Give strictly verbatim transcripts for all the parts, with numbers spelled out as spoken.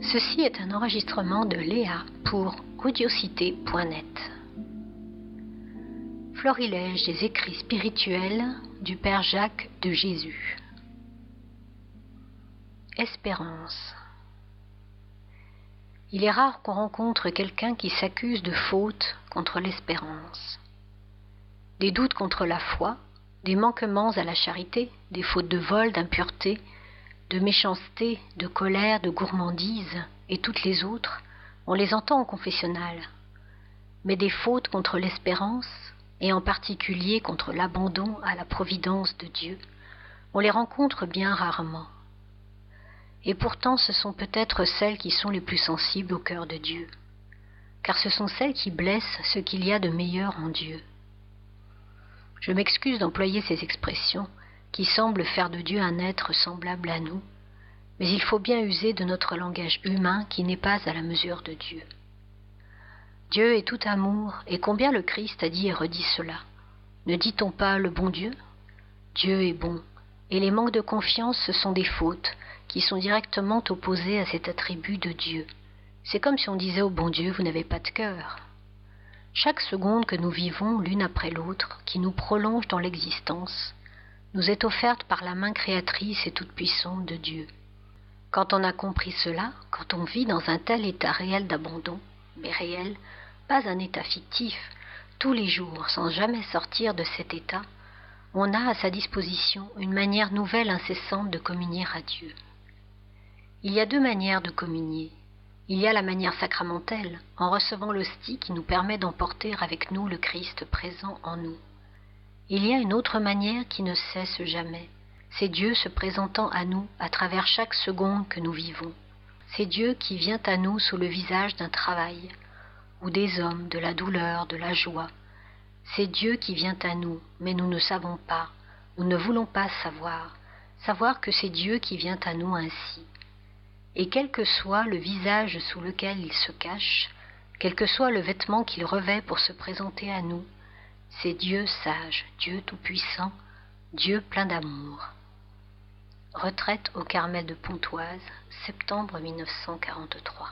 Ceci est un enregistrement de Léa pour audiocité point net. Florilège des écrits spirituels du Père Jacques de Jésus. Espérance. Il est rare qu'on rencontre quelqu'un qui s'accuse de fautes contre l'espérance. Des doutes contre la foi, des manquements à la charité, des fautes de vol, d'impureté, de méchanceté, de colère, de gourmandise, et toutes les autres, on les entend en confessionnal. Mais des fautes contre l'espérance, et en particulier contre l'abandon à la providence de Dieu, on les rencontre bien rarement. Et pourtant ce sont peut-être celles qui sont les plus sensibles au cœur de Dieu, car ce sont celles qui blessent ce qu'il y a de meilleur en Dieu. Je m'excuse d'employer ces expressions, qui semble faire de Dieu un être semblable à nous, mais il faut bien user de notre langage humain qui n'est pas à la mesure de Dieu. Dieu est tout amour, et combien le Christ a dit et redit cela. Ne dit-on pas le bon Dieu ? Dieu est bon, et les manques de confiance ce sont des fautes qui sont directement opposées à cet attribut de Dieu. C'est comme si on disait au bon Dieu, vous n'avez pas de cœur. Chaque seconde que nous vivons l'une après l'autre, qui nous prolonge dans l'existence, nous est offerte par la main créatrice et toute-puissante de Dieu. Quand on a compris cela, quand on vit dans un tel état réel d'abandon, mais réel, pas un état fictif, tous les jours, sans jamais sortir de cet état, on a à sa disposition une manière nouvelle incessante de communier à Dieu. Il y a deux manières de communier. Il y a la manière sacramentelle, en recevant l'hostie qui nous permet d'emporter avec nous le Christ présent en nous. Il y a une autre manière qui ne cesse jamais. C'est Dieu se présentant à nous à travers chaque seconde que nous vivons. C'est Dieu qui vient à nous sous le visage d'un travail, ou des hommes, de la douleur, de la joie. C'est Dieu qui vient à nous, mais nous ne savons pas, nous ne voulons pas savoir, savoir que c'est Dieu qui vient à nous ainsi. Et quel que soit le visage sous lequel il se cache, quel que soit le vêtement qu'il revêt pour se présenter à nous, c'est Dieu sage, Dieu tout-puissant, Dieu plein d'amour. Retraite au Carmel de Pontoise, septembre mille neuf cent quarante-trois.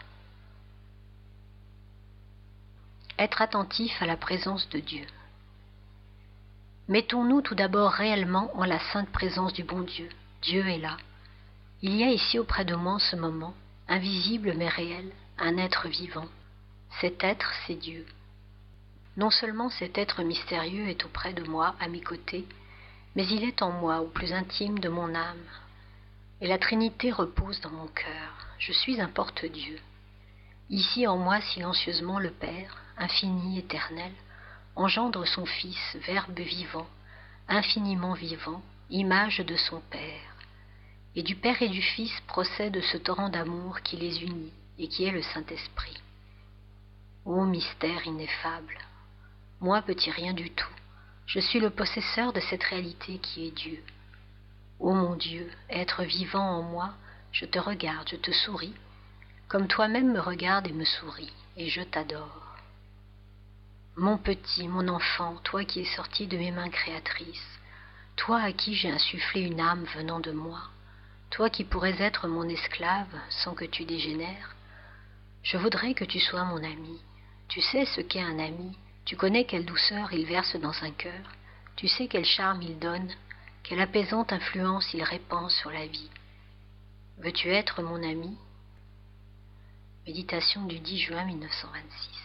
Être attentif à la présence de Dieu. Mettons-nous tout d'abord réellement en la sainte présence du bon Dieu. Dieu est là. Il y a ici auprès de moi en ce moment, invisible mais réel, un être vivant. Cet être, c'est Dieu. Non seulement cet être mystérieux est auprès de moi, à mes côtés, mais il est en moi, au plus intime de mon âme. Et la Trinité repose dans mon cœur. Je suis un porte-Dieu. Ici en moi silencieusement le Père, infini, éternel, engendre son Fils, Verbe vivant, infiniment vivant, image de son Père. Et du Père et du Fils procède ce torrent d'amour qui les unit et qui est le Saint-Esprit. Ô mystère ineffable! Moi, petit rien du tout, je suis le possesseur de cette réalité qui est Dieu. Ô mon Dieu, être vivant en moi, je te regarde, je te souris, comme toi-même me regardes et me souris, et je t'adore. Mon petit, mon enfant, toi qui es sorti de mes mains créatrices, toi à qui j'ai insufflé une âme venant de moi, toi qui pourrais être mon esclave sans que tu dégénères, je voudrais que tu sois mon ami. Tu sais ce qu'est un ami, tu connais quelle douceur il verse dans un cœur, tu sais quel charme il donne, quelle apaisante influence il répand sur la vie. Veux-tu être mon ami ? Méditation du dix juin mille neuf cent vingt-six.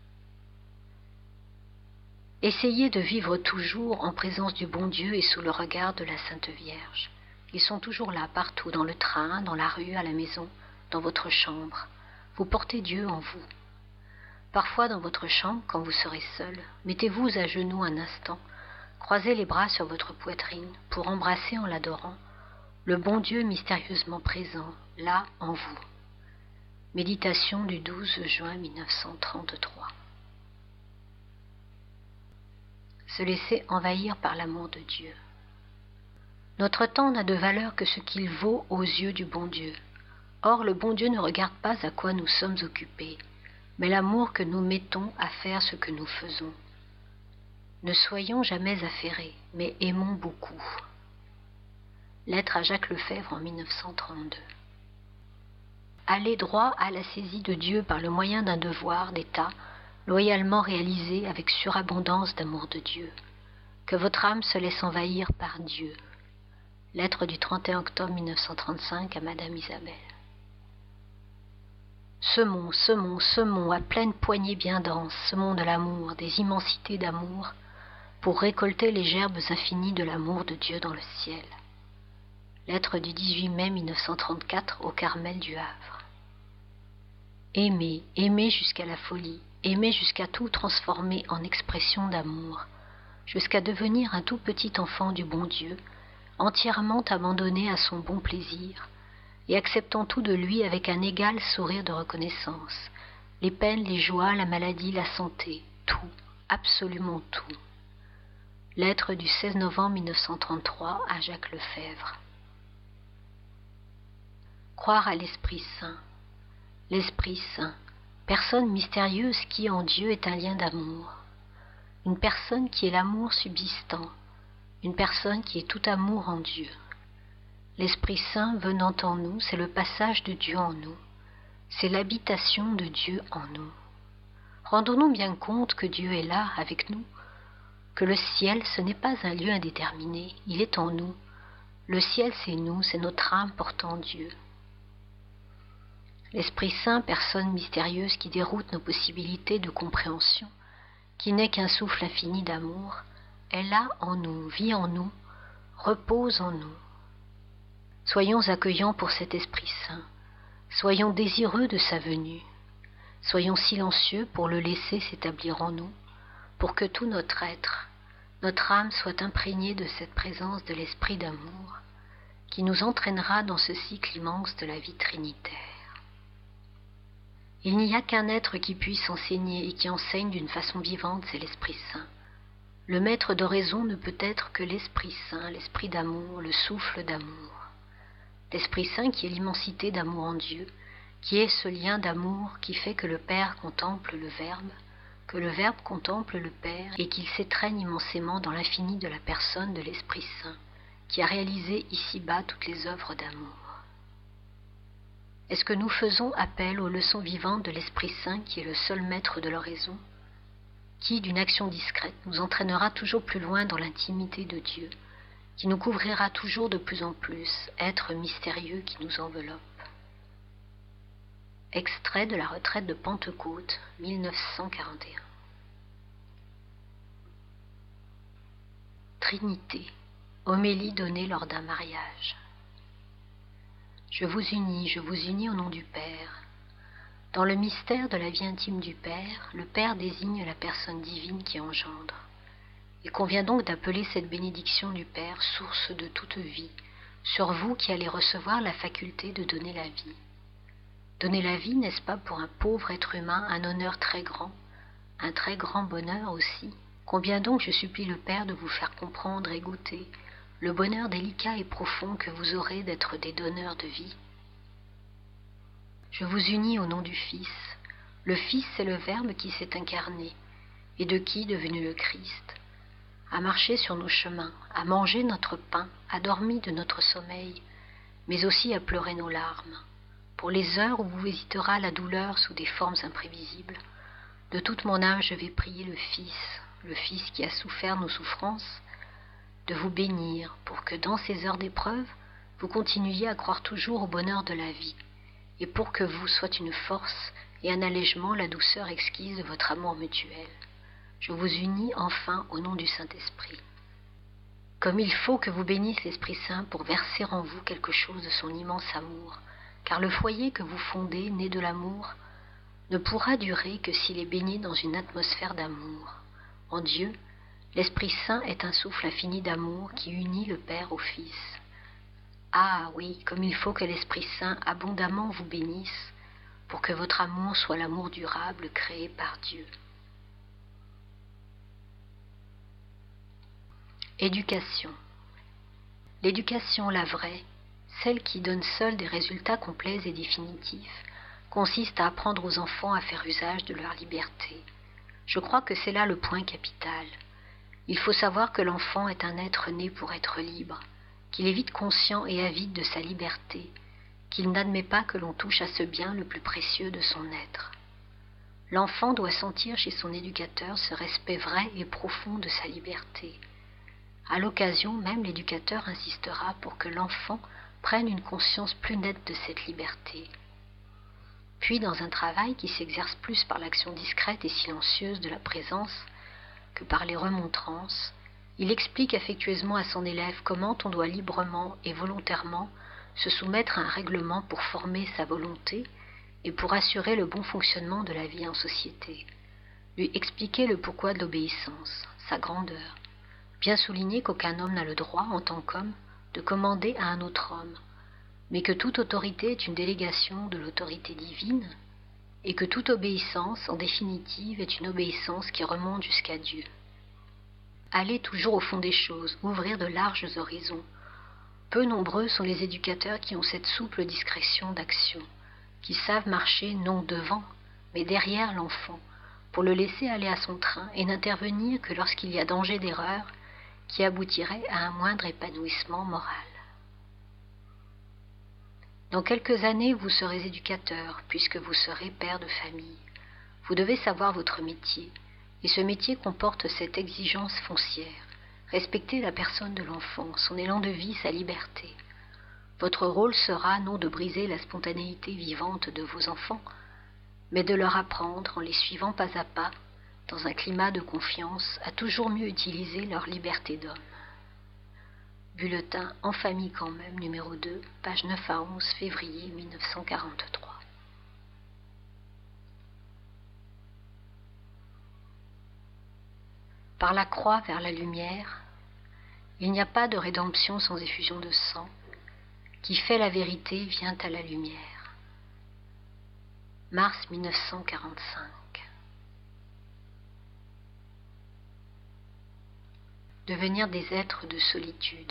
Essayez de vivre toujours en présence du bon Dieu et sous le regard de la Sainte Vierge. Ils sont toujours là, partout, dans le train, dans la rue, à la maison, dans votre chambre. Vous portez Dieu en vous. Parfois, dans votre chambre, quand vous serez seul, mettez-vous à genoux un instant, croisez les bras sur votre poitrine pour embrasser en l'adorant le bon Dieu mystérieusement présent, là, en vous. Méditation du douze juin mille neuf cent trente-trois. Se laisser envahir par l'amour de Dieu. Notre temps n'a de valeur que ce qu'il vaut aux yeux du bon Dieu. Or, le bon Dieu ne regarde pas à quoi nous sommes occupés, mais l'amour que nous mettons à faire ce que nous faisons. Ne soyons jamais affairés, mais aimons beaucoup. Lettre à Jacques Lefebvre en mille neuf cent trente-deux. Allez droit à la saisie de Dieu par le moyen d'un devoir d'État, loyalement réalisé avec surabondance d'amour de Dieu. Que votre âme se laisse envahir par Dieu. Lettre du trente et un octobre mille neuf cent trente-cinq à Madame Isabelle. Semons, semons, semons à pleine poignée bien dense, semons de l'amour, des immensités d'amour, pour récolter les gerbes infinies de l'amour de Dieu dans le ciel. Lettre du dix-huit mai mille neuf cent trente-quatre au Carmel du Havre. Aimer, aimer jusqu'à la folie, aimer jusqu'à tout transformer en expression d'amour, jusqu'à devenir un tout petit enfant du bon Dieu, entièrement abandonné à son bon plaisir, et acceptant tout de lui avec un égal sourire de reconnaissance, les peines, les joies, la maladie, la santé, tout, absolument tout. Lettre du seize novembre mille neuf cent trente-trois à Jacques Lefebvre. Croire à l'Esprit Saint. L'Esprit Saint, personne mystérieuse qui en Dieu est un lien d'amour. Une personne qui est l'amour subsistant, une personne qui est tout amour en Dieu. L'Esprit Saint venant en nous, c'est le passage de Dieu en nous, c'est l'habitation de Dieu en nous. Rendons-nous bien compte que Dieu est là avec nous, que le ciel ce n'est pas un lieu indéterminé, il est en nous. Le ciel c'est nous, c'est notre âme portant Dieu. L'Esprit Saint, personne mystérieuse qui déroute nos possibilités de compréhension, qui n'est qu'un souffle infini d'amour, est là en nous, vit en nous, repose en nous. Soyons accueillants pour cet Esprit Saint, soyons désireux de sa venue, soyons silencieux pour le laisser s'établir en nous, pour que tout notre être, notre âme soit imprégnée de cette présence de l'Esprit d'amour, qui nous entraînera dans ce cycle immense de la vie trinitaire. Il n'y a qu'un être qui puisse enseigner et qui enseigne d'une façon vivante, c'est l'Esprit Saint. Le maître d'oraison ne peut être que l'Esprit Saint, l'Esprit d'amour, le souffle d'amour. L'Esprit Saint qui est l'immensité d'amour en Dieu, qui est ce lien d'amour qui fait que le Père contemple le Verbe, que le Verbe contemple le Père et qu'il s'étreigne immensément dans l'infini de la personne de l'Esprit Saint, qui a réalisé ici-bas toutes les œuvres d'amour. Est-ce que nous faisons appel aux leçons vivantes de l'Esprit Saint qui est le seul maître de l'oraison, qui, d'une action discrète, nous entraînera toujours plus loin dans l'intimité de Dieu, qui nous couvrira toujours de plus en plus, être mystérieux qui nous enveloppe. Extrait de la retraite de Pentecôte, mille neuf cent quarante et un. Trinité, homélie donnée lors d'un mariage. Je vous unis, je vous unis au nom du Père. Dans le mystère de la vie intime du Père, le Père désigne la personne divine qui engendre. Il convient donc d'appeler cette bénédiction du Père source de toute vie, sur vous qui allez recevoir la faculté de donner la vie. Donner la vie, n'est-ce pas pour un pauvre être humain un honneur très grand, un très grand bonheur aussi? Combien donc je supplie le Père de vous faire comprendre et goûter le bonheur délicat et profond que vous aurez d'être des donneurs de vie. Je vous unis au nom du Fils. Le Fils, c'est le Verbe qui s'est incarné, et de qui, devenu le Christ, a marché sur nos chemins, a mangé notre pain, a dormi de notre sommeil, mais aussi a pleuré nos larmes. Pour les heures où vous visitera la douleur sous des formes imprévisibles, de toute mon âme je vais prier le Fils, le Fils qui a souffert nos souffrances, de vous bénir pour que dans ces heures d'épreuve, vous continuiez à croire toujours au bonheur de la vie, et pour que vous soit une force et un allègement la douceur exquise de votre amour mutuel. Je vous unis enfin au nom du Saint-Esprit. Comme il faut que vous bénisse l'Esprit Saint pour verser en vous quelque chose de son immense amour, car le foyer que vous fondez, né de l'amour, ne pourra durer que s'il est baigné dans une atmosphère d'amour. En Dieu, l'Esprit Saint est un souffle infini d'amour qui unit le Père au Fils. Ah oui, comme il faut que l'Esprit Saint abondamment vous bénisse pour que votre amour soit l'amour durable créé par Dieu. Éducation. L'éducation, la vraie, celle qui donne seule des résultats complets et définitifs, consiste à apprendre aux enfants à faire usage de leur liberté. Je crois que c'est là le point capital. Il faut savoir que l'enfant est un être né pour être libre, qu'il est vite conscient et avide de sa liberté, qu'il n'admet pas que l'on touche à ce bien le plus précieux de son être. L'enfant doit sentir chez son éducateur ce respect vrai et profond de sa liberté. À l'occasion même, l'éducateur insistera pour que l'enfant prenne une conscience plus nette de cette liberté. Puis, dans un travail qui s'exerce plus par l'action discrète et silencieuse de la présence que par les remontrances, il explique affectueusement à son élève comment on doit librement et volontairement se soumettre à un règlement pour former sa volonté et pour assurer le bon fonctionnement de la vie en société. Lui expliquer le pourquoi de l'obéissance, sa grandeur, bien souligner qu'aucun homme n'a le droit, en tant qu'homme, de commander à un autre homme, mais que toute autorité est une délégation de l'autorité divine, et que toute obéissance, en définitive, est une obéissance qui remonte jusqu'à Dieu. Aller toujours au fond des choses, ouvrir de larges horizons. Peu nombreux sont les éducateurs qui ont cette souple discrétion d'action, qui savent marcher non devant, mais derrière l'enfant, pour le laisser aller à son train et n'intervenir que lorsqu'il y a danger d'erreur qui aboutirait à un moindre épanouissement moral. Dans quelques années, vous serez éducateur, puisque vous serez père de famille. Vous devez savoir votre métier, et ce métier comporte cette exigence foncière. Respecter la personne de l'enfant, son élan de vie, sa liberté. Votre rôle sera non de briser la spontanéité vivante de vos enfants, mais de leur apprendre, en les suivant pas à pas, dans un climat de confiance, à toujours mieux utiliser leur liberté d'homme. Bulletin En famille quand même, numéro deux, page neuf à onze, février mille neuf cent quarante-trois. Par la croix vers la lumière, il n'y a pas de rédemption sans effusion de sang. Qui fait la vérité vient à la lumière. Mars mille neuf cent quarante-cinq. Devenir des êtres de solitude.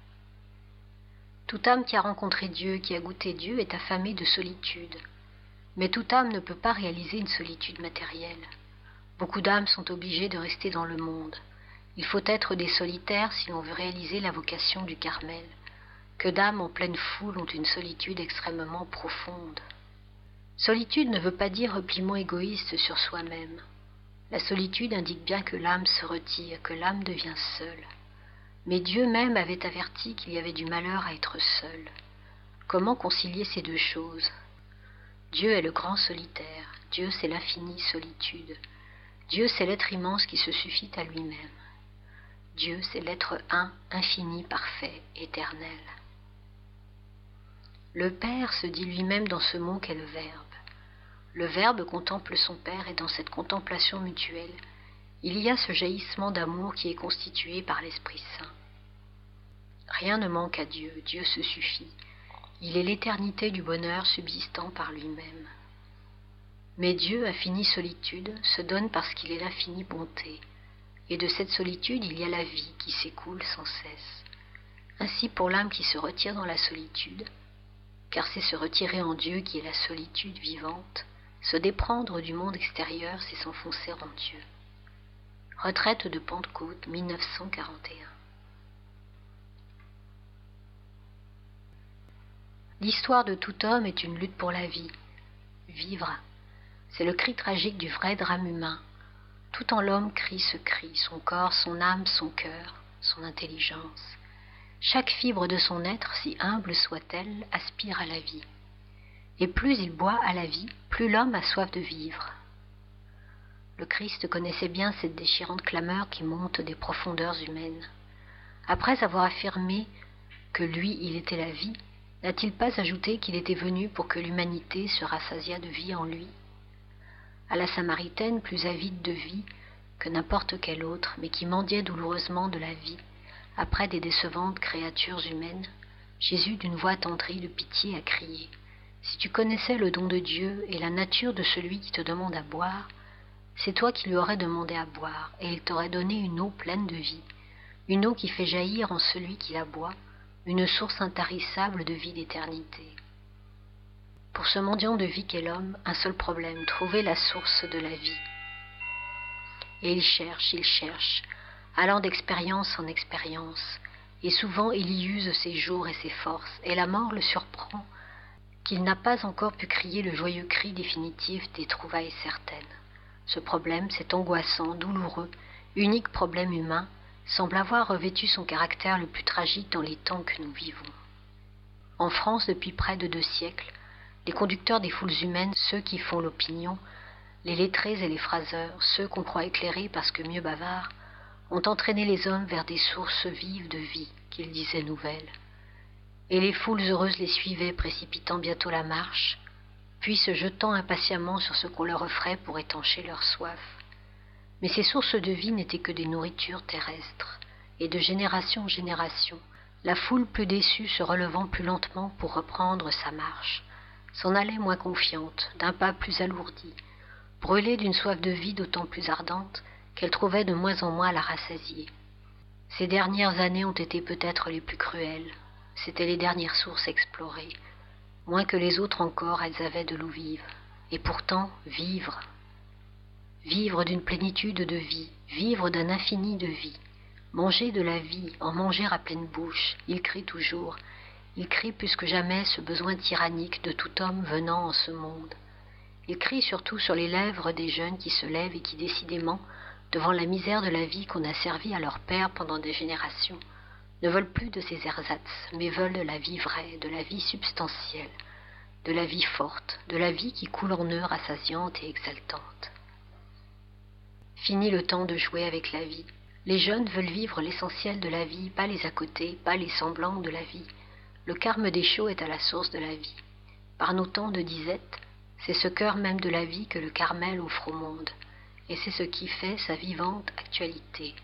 Toute âme qui a rencontré Dieu, qui a goûté Dieu, est affamée de solitude. Mais toute âme ne peut pas réaliser une solitude matérielle. Beaucoup d'âmes sont obligées de rester dans le monde. Il faut être des solitaires si l'on veut réaliser la vocation du Carmel. Que d'âmes en pleine foule ont une solitude extrêmement profonde. Solitude ne veut pas dire repliement égoïste sur soi-même. La solitude indique bien que l'âme se retire, que l'âme devient seule. Mais Dieu même avait averti qu'il y avait du malheur à être seul. Comment concilier ces deux choses? Dieu est le grand solitaire, Dieu c'est l'infinie solitude. Dieu c'est l'être immense qui se suffit à lui-même. Dieu c'est l'être un, infini, parfait, éternel. Le Père se dit lui-même dans ce mot qu'est le Verbe. Le Verbe contemple son Père et dans cette contemplation mutuelle, il y a ce jaillissement d'amour qui est constitué par l'Esprit Saint. Rien ne manque à Dieu, Dieu se suffit. Il est l'éternité du bonheur subsistant par lui-même. Mais Dieu, infinie solitude, se donne parce qu'il est l'infinie bonté. Et de cette solitude, il y a la vie qui s'écoule sans cesse. Ainsi pour l'âme qui se retire dans la solitude, car c'est se retirer en Dieu qui est la solitude vivante, se déprendre du monde extérieur, c'est s'enfoncer en Dieu. Retraite de Pentecôte, mille neuf cent quarante et un. L'histoire de tout homme est une lutte pour la vie. Vivre, c'est le cri tragique du vrai drame humain. Tout en l'homme crie ce cri, son corps, son âme, son cœur, son intelligence. Chaque fibre de son être, si humble soit-elle, aspire à la vie. Et plus il boit à la vie, plus l'homme a soif de vivre. Le Christ connaissait bien cette déchirante clameur qui monte des profondeurs humaines. Après avoir affirmé que lui, il était la vie, n'a-t-il pas ajouté qu'il était venu pour que l'humanité se rassasiât de vie en lui? À la Samaritaine, plus avide de vie que n'importe quelle autre, mais qui mendiait douloureusement de la vie, après des décevantes créatures humaines, Jésus, d'une voix attendrie de pitié, a crié « Si tu connaissais le don de Dieu et la nature de celui qui te demande à boire, c'est toi qui lui aurais demandé à boire, et il t'aurait donné une eau pleine de vie, une eau qui fait jaillir en celui qui la boit, une source intarissable de vie d'éternité. » Pour ce mendiant de vie qu'est l'homme, un seul problème, trouver la source de la vie. Et il cherche, il cherche, allant d'expérience en expérience, et souvent il y use ses jours et ses forces, et la mort le surprend, qu'il n'a pas encore pu crier le joyeux cri définitif des trouvailles certaines. Ce problème, cet angoissant, douloureux, unique problème humain, semble avoir revêtu son caractère le plus tragique dans les temps que nous vivons. En France, depuis près de deux siècles, les conducteurs des foules humaines, ceux qui font l'opinion, les lettrés et les phraseurs, ceux qu'on croit éclairés parce que mieux bavards, ont entraîné les hommes vers des sources vives de vie, qu'ils disaient nouvelles. Et les foules heureuses les suivaient, précipitant bientôt la marche, puis se jetant impatiemment sur ce qu'on leur offrait pour étancher leur soif. Mais ces sources de vie n'étaient que des nourritures terrestres, et de génération en génération, la foule plus déçue se relevant plus lentement pour reprendre sa marche, s'en allait moins confiante, d'un pas plus alourdi, brûlée d'une soif de vie d'autant plus ardente qu'elle trouvait de moins en moins à la rassasier. Ces dernières années ont été peut-être les plus cruelles, c'étaient les dernières sources explorées, moins que les autres encore elles avaient de l'eau vive, et pourtant vivre, vivre d'une plénitude de vie, vivre d'un infini de vie, manger de la vie, en manger à pleine bouche, il crie toujours, il crie plus que jamais ce besoin tyrannique de tout homme venant en ce monde. Il crie surtout sur les lèvres des jeunes qui se lèvent et qui décidément, devant la misère de la vie qu'on a servie à leur père pendant des générations, ne veulent plus de ces ersatz, mais veulent de la vie vraie, de la vie substantielle, de la vie forte, de la vie qui coule en eux rassasiante et exaltante. Fini le temps de jouer avec la vie. Les jeunes veulent vivre l'essentiel de la vie, pas les à côté, pas les semblants de la vie. Le carme des chauds est à la source de la vie. Par nos temps de disette, c'est ce cœur même de la vie que le Carmel offre au monde, et c'est ce qui fait sa vivante actualité.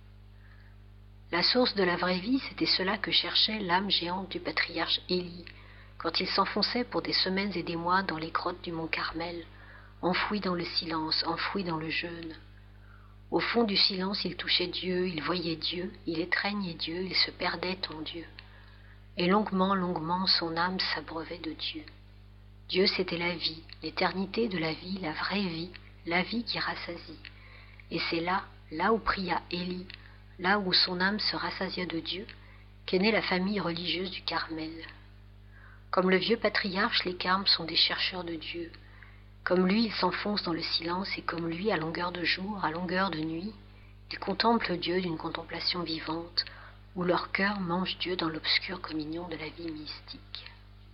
La source de la vraie vie, c'était cela que cherchait l'âme géante du patriarche Élie, quand il s'enfonçait pour des semaines et des mois dans les grottes du mont Carmel, enfoui dans le silence, enfoui dans le jeûne. Au fond du silence, il touchait Dieu, il voyait Dieu, il étreignait Dieu, il se perdait en Dieu. Et longuement, longuement, son âme s'abreuvait de Dieu. Dieu, c'était la vie, l'éternité de la vie, la vraie vie, la vie qui rassasie. Et c'est là, là où pria Élie, là où son âme se rassasia de Dieu, qu'est née la famille religieuse du Carmel. Comme le vieux patriarche, les carmes sont des chercheurs de Dieu. Comme lui, ils s'enfoncent dans le silence, et comme lui, à longueur de jour, à longueur de nuit, ils contemplent Dieu d'une contemplation vivante, où leur cœur mange Dieu dans l'obscure communion de la vie mystique.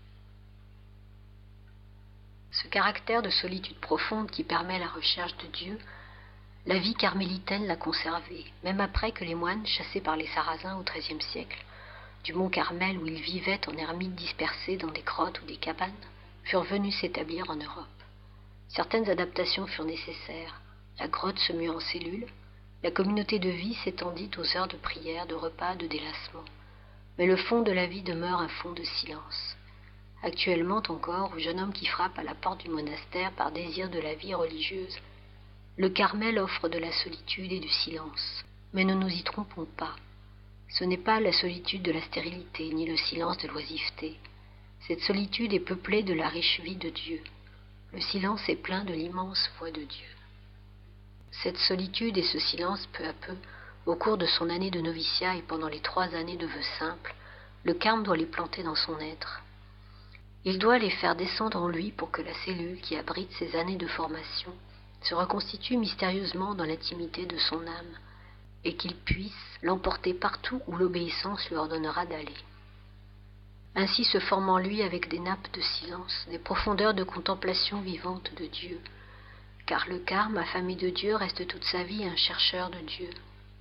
Ce caractère de solitude profonde qui permet la recherche de Dieu, la vie carmélitaine l'a conservé, même après que les moines, chassés par les Sarrasins au treizième siècle, du mont Carmel où ils vivaient en ermites dispersés dans des grottes ou des cabanes, furent venus s'établir en Europe. Certaines adaptations furent nécessaires. La grotte se mut en cellule, la communauté de vie s'étendit aux heures de prière, de repas, de délassement. Mais le fond de la vie demeure un fond de silence. Actuellement encore, au jeune homme qui frappe à la porte du monastère par désir de la vie religieuse, le Carmel offre de la solitude et du silence. Mais ne nous y trompons pas. Ce n'est pas la solitude de la stérilité, ni le silence de l'oisiveté. Cette solitude est peuplée de la riche vie de Dieu. Le silence est plein de l'immense voix de Dieu. Cette solitude et ce silence, peu à peu, au cours de son année de noviciat et pendant les trois années de vœux simples, le carme doit les planter dans son être. Il doit les faire descendre en lui pour que la cellule qui abrite ces années de formation se reconstitue mystérieusement dans l'intimité de son âme, et qu'il puisse l'emporter partout où l'obéissance lui ordonnera d'aller. Ainsi se forment en lui avec des nappes de silence, des profondeurs de contemplation vivante de Dieu, car le carme, affamé de Dieu, reste toute sa vie un chercheur de Dieu.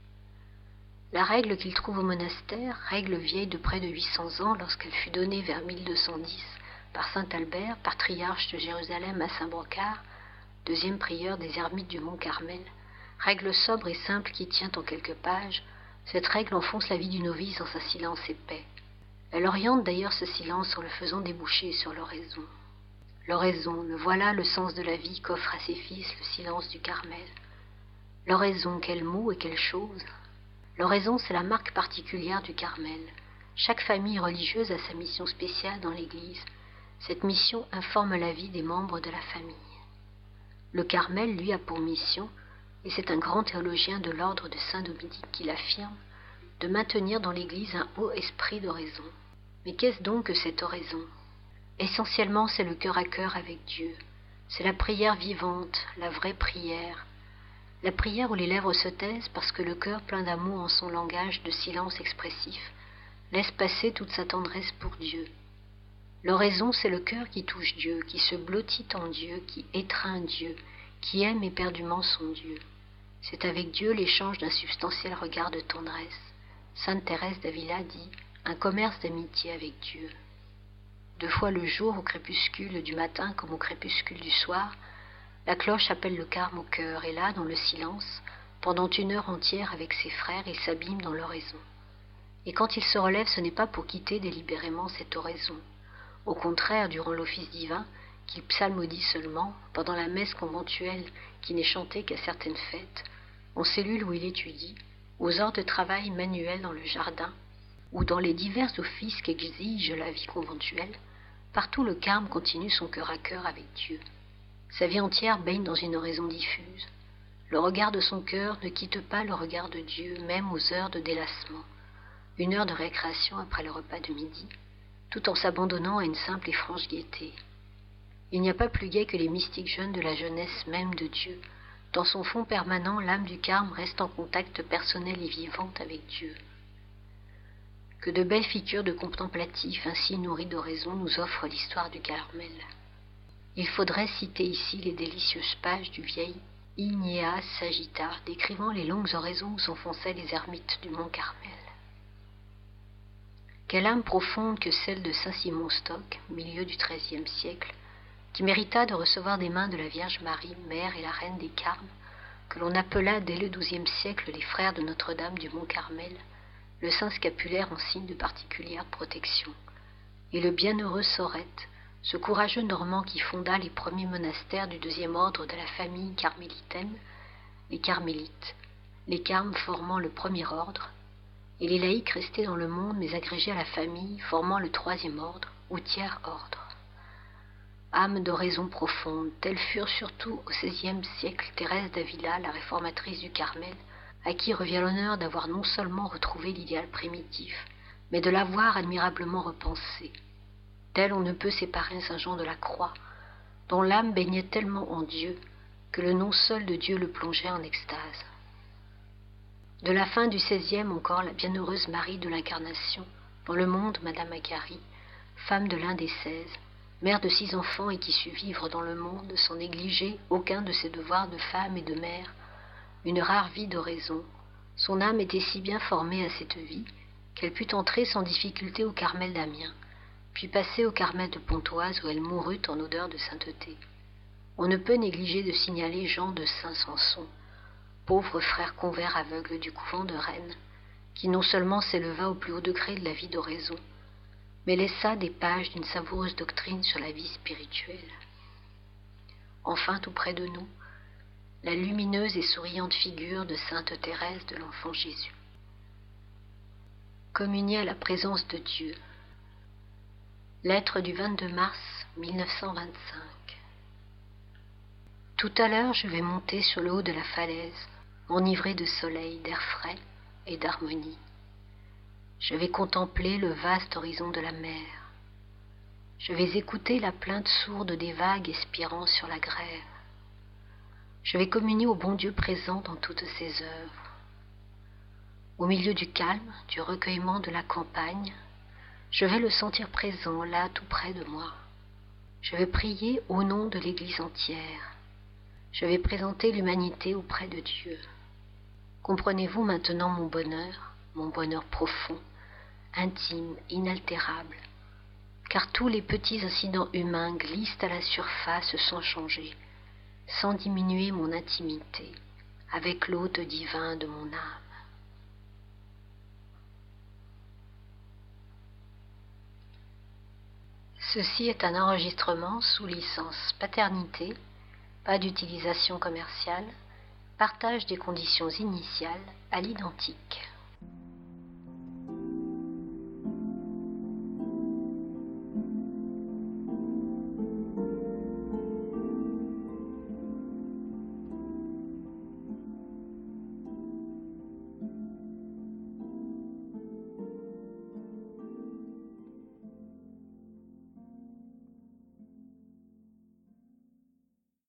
La règle qu'il trouve au monastère, règle vieille de près de huit cents ans lorsqu'elle fut donnée vers mille deux cent dix par saint Albert, patriarche de Jérusalem à Saint-Brocard, deuxième prieur des ermites du mont Carmel, règle sobre et simple qui tient en quelques pages, cette règle enfonce la vie du novice dans un silence épais. Elle oriente d'ailleurs ce silence en le faisant déboucher sur l'oraison. L'oraison, le voilà le sens de la vie qu'offre à ses fils le silence du Carmel. L'oraison, quel mot et quelle chose! L'oraison, c'est la marque particulière du Carmel. Chaque famille religieuse a sa mission spéciale dans l'Église. Cette mission informe la vie des membres de la famille. Le Carmel, lui, a pour mission, et c'est un grand théologien de l'ordre de Saint-Dominique qui l'affirme, de maintenir dans l'Église un haut esprit d'oraison. Mais qu'est-ce donc que cette oraison? Essentiellement, c'est le cœur à cœur avec Dieu. C'est la prière vivante, la vraie prière. La prière où les lèvres se taisent parce que le cœur plein d'amour en son langage de silence expressif laisse passer toute sa tendresse pour Dieu. L'oraison, c'est le cœur qui touche Dieu, qui se blottit en Dieu, qui étreint Dieu, qui aime éperdument son Dieu. C'est avec Dieu l'échange d'un substantiel regard de tendresse. Sainte Thérèse d'Avila dit « un commerce d'amitié avec Dieu ». Deux fois le jour, au crépuscule du matin comme au crépuscule du soir, la cloche appelle le carme au cœur, et là, dans le silence, pendant une heure entière avec ses frères, il s'abîme dans l'oraison. Et quand il se relève, ce n'est pas pour quitter délibérément cette oraison. Au contraire, durant l'office divin, qu'il psalmodie seulement, pendant la messe conventuelle qui n'est chantée qu'à certaines fêtes, en cellule où il étudie, aux heures de travail manuel dans le jardin, ou dans les divers offices qu'exige la vie conventuelle, partout le carme continue son cœur à cœur avec Dieu. Sa vie entière baigne dans une oraison diffuse. Le regard de son cœur ne quitte pas le regard de Dieu, même aux heures de délassement, une heure de récréation après le repas de midi, tout en s'abandonnant à une simple et franche gaieté. Il n'y a pas plus gai que les mystiques jeunes de la jeunesse même de Dieu. Dans son fond permanent, l'âme du carme reste en contact personnel et vivante avec Dieu. Que de belles figures de contemplatifs, ainsi nourris d'oraison, nous offre l'histoire du Carmel. Il faudrait citer ici les délicieuses pages du vieil Ignéas Sagittar, décrivant les longues oraisons où s'enfonçaient les ermites du mont Carmel. Quelle âme profonde que celle de saint Simon Stock, milieu du treizième siècle, qui mérita de recevoir des mains de la Vierge Marie, mère et la reine des Carmes, que l'on appela dès le douzième siècle les frères de Notre-Dame du mont Carmel, le saint scapulaire en signe de particulière protection, et le bienheureux Sorette, ce courageux Normand qui fonda les premiers monastères du deuxième ordre de la famille carmélitaine, les carmélites, les carmes formant le premier ordre, et les laïcs restés dans le monde mais agrégés à la famille formant le troisième ordre ou tiers ordre. Âme d'oraison profonde, telles furent surtout au seizième siècle Thérèse d'Avila, la réformatrice du Carmel, à qui revient l'honneur d'avoir non seulement retrouvé l'idéal primitif, mais de l'avoir admirablement repensé. Tel on ne peut séparer saint Jean de la Croix, dont l'âme baignait tellement en Dieu que le nom seul de Dieu le plongeait en extase. De la fin du seizième encore, la bienheureuse Marie de l'Incarnation, dans le monde Madame Agari, femme de l'un des seize, mère de six enfants et qui sut vivre dans le monde sans négliger aucun de ses devoirs de femme et de mère, une rare vie d'oraison. Son âme était si bien formée à cette vie qu'elle put entrer sans difficulté au Carmel d'Amiens, puis passer au Carmel de Pontoise où elle mourut en odeur de sainteté. On ne peut négliger de signaler Jean de Saint-Samson, pauvre frère convert aveugle du couvent de Rennes, qui non seulement s'éleva au plus haut degré de la vie d'oraison, mais laissa des pages d'une savoureuse doctrine sur la vie spirituelle. Enfin, tout près de nous, la lumineuse et souriante figure de sainte Thérèse de l'Enfant Jésus. Communier à la présence de Dieu. Lettre du vingt-deux mars mille neuf cent vingt-cinq. Tout à l'heure, je vais monter sur le haut de la falaise, enivré de soleil, d'air frais et d'harmonie. Je vais contempler le vaste horizon de la mer. Je vais écouter la plainte sourde des vagues expirant sur la grève. Je vais communier au bon Dieu présent dans toutes ses œuvres. Au milieu du calme, du recueillement de la campagne, je vais le sentir présent là tout près de moi. Je vais prier au nom de l'Église entière. Je vais présenter l'humanité auprès de Dieu. Comprenez-vous maintenant mon bonheur, mon bonheur profond, intime, inaltérable, car tous les petits incidents humains glissent à la surface sans changer, sans diminuer mon intimité avec l'hôte divin de mon âme. Ceci est un enregistrement sous licence paternité, pas d'utilisation commerciale, partage des conditions initiales à l'identique.